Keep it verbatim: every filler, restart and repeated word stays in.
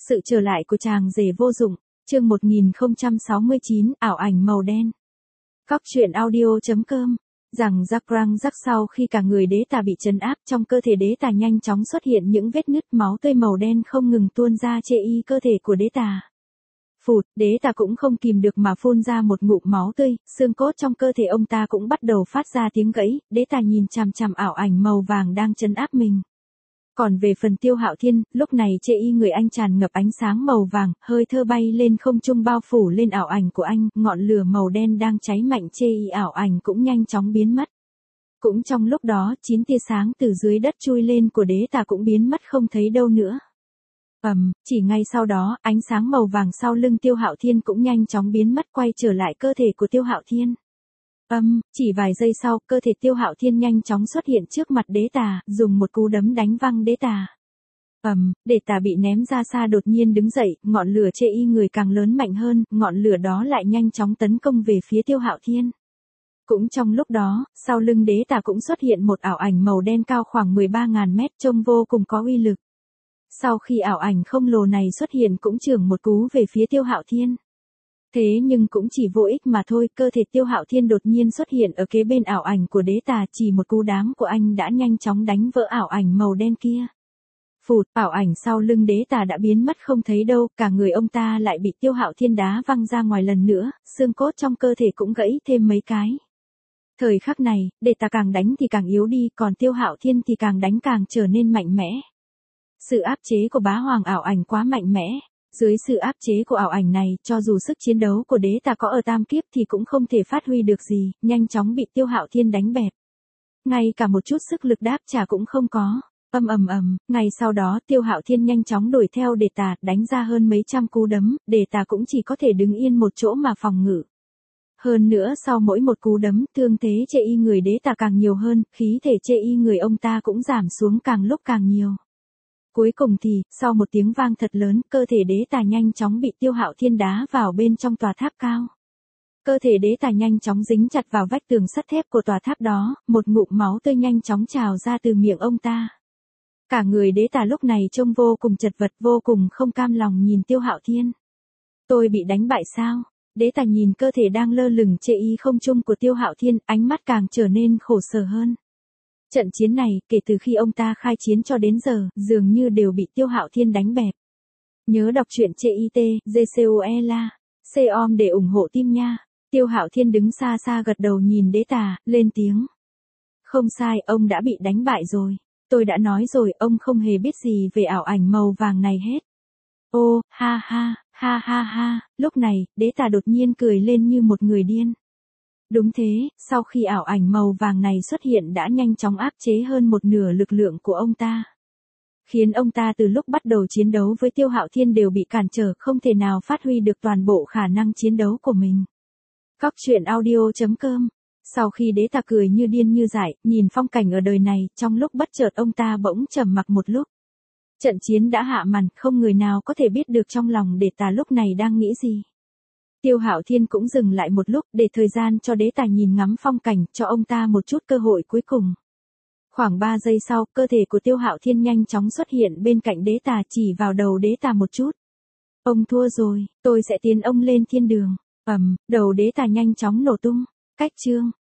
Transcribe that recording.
Sự trở lại của chàng rể vô dụng, chương một nghìn không trăm sáu mươi chín, ảo ảnh màu đen. Cóc truyện audio.com, rằng rắc răng rắc sau khi cả người đế tà bị trấn áp, trong cơ thể đế tà nhanh chóng xuất hiện những vết nứt, máu tươi màu đen không ngừng tuôn ra chê y cơ thể của đế tà. Phụt, đế tà cũng không kìm được mà phun ra một ngụm máu tươi, xương cốt trong cơ thể ông ta cũng bắt đầu phát ra tiếng gãy, đế tà nhìn chằm chằm ảo ảnh màu vàng đang trấn áp mình. Còn về phần Tiêu Hạo Thiên, lúc này chê y người anh tràn ngập ánh sáng màu vàng, hơi thơ bay lên không trung bao phủ lên ảo ảnh của anh, ngọn lửa màu đen đang cháy mạnh chê y ảo ảnh cũng nhanh chóng biến mất. Cũng trong lúc đó, chín tia sáng từ dưới đất chui lên của đế tà cũng biến mất không thấy đâu nữa. Ầm, um, chỉ ngay sau đó, ánh sáng màu vàng sau lưng Tiêu Hạo Thiên cũng nhanh chóng biến mất quay trở lại cơ thể của Tiêu Hạo Thiên. Âm, um, chỉ vài giây sau, cơ thể Tiêu Hạo Thiên nhanh chóng xuất hiện trước mặt đế tà, dùng một cú đấm đánh văng đế tà. Ầm, um, đế tà bị ném ra xa đột nhiên đứng dậy, ngọn lửa chê y người càng lớn mạnh hơn, ngọn lửa đó lại nhanh chóng tấn công về phía Tiêu Hạo Thiên. Cũng trong lúc đó, sau lưng đế tà cũng xuất hiện một ảo ảnh màu đen cao khoảng mười ba nghìn mét trông vô cùng có uy lực. Sau khi ảo ảnh không lồ này xuất hiện cũng chưởng một cú về phía Tiêu Hạo Thiên. Thế nhưng cũng chỉ vô ích mà thôi, cơ thể Tiêu Hạo Thiên đột nhiên xuất hiện ở kế bên ảo ảnh của đế tà, chỉ một cú đám của anh đã nhanh chóng đánh vỡ ảo ảnh màu đen kia. Phụt, ảo ảnh sau lưng đế tà đã biến mất không thấy đâu, cả người ông ta lại bị Tiêu Hạo Thiên đá văng ra ngoài lần nữa, xương cốt trong cơ thể cũng gãy thêm mấy cái. Thời khắc này, đế tà càng đánh thì càng yếu đi, còn Tiêu Hạo Thiên thì càng đánh càng trở nên mạnh mẽ. Sự áp chế của bá hoàng ảo ảnh quá mạnh mẽ. Dưới sự áp chế của ảo ảnh này, cho dù sức chiến đấu của đế tà có ở tam kiếp thì cũng không thể phát huy được gì, nhanh chóng bị Tiêu Hạo Thiên đánh bẹp. Ngay cả một chút sức lực đáp trả cũng không có. Ầm ầm ầm, ngay sau đó Tiêu Hạo Thiên nhanh chóng đuổi theo đế tà, đánh ra hơn mấy trăm cú đấm, đế tà cũng chỉ có thể đứng yên một chỗ mà phòng ngự. Hơn nữa sau mỗi một cú đấm, thương thế chê y người đế tà càng nhiều hơn, khí thể chê y người ông ta cũng giảm xuống càng lúc càng nhiều. Cuối cùng thì, sau một tiếng vang thật lớn, cơ thể đế tà nhanh chóng bị Tiêu Hạo Thiên đá vào bên trong tòa tháp cao. Cơ thể đế tà nhanh chóng dính chặt vào vách tường sắt thép của tòa tháp đó, một ngụm máu tươi nhanh chóng trào ra từ miệng ông ta. Cả người đế tà lúc này trông vô cùng chật vật, vô cùng không cam lòng nhìn Tiêu Hạo Thiên. Tôi bị đánh bại sao? Đế tà nhìn cơ thể đang lơ lửng chê y không trung của Tiêu Hạo Thiên, ánh mắt càng trở nên khổ sở hơn. Trận chiến này, kể từ khi ông ta khai chiến cho đến giờ, dường như đều bị Tiêu Hạo Thiên đánh bẹp. Nhớ đọc truyện chê i tê, giê xê o e la, xê o em để ủng hộ team nha. Tiêu Hạo Thiên đứng xa xa gật đầu nhìn đế tà, lên tiếng. Không sai, ông đã bị đánh bại rồi. Tôi đã nói rồi, ông không hề biết gì về ảo ảnh màu vàng này hết. Ô, ha ha, ha ha ha, lúc này, đế tà đột nhiên cười lên như một người điên. Đúng thế, sau khi ảo ảnh màu vàng này xuất hiện đã nhanh chóng áp chế hơn một nửa lực lượng của ông ta. Khiến ông ta từ lúc bắt đầu chiến đấu với Tiêu Hạo Thiên đều bị cản trở, không thể nào phát huy được toàn bộ khả năng chiến đấu của mình. Cóc truyện audio.com. Sau khi đế tà cười như điên như dại, nhìn phong cảnh ở đời này, trong lúc bất chợt ông ta bỗng trầm mặc một lúc. Trận chiến đã hạ màn, không người nào có thể biết được trong lòng đế tà lúc này đang nghĩ gì. Tiêu Hạo Thiên cũng dừng lại một lúc để thời gian cho đế tà nhìn ngắm phong cảnh, cho ông ta một chút cơ hội cuối cùng. Khoảng ba giây sau, cơ thể của Tiêu Hạo Thiên nhanh chóng xuất hiện bên cạnh đế tà, chỉ vào đầu đế tà một chút. Ông thua rồi, tôi sẽ tiến ông lên thiên đường. Ầm, đầu đế tà nhanh chóng nổ tung. Cách chương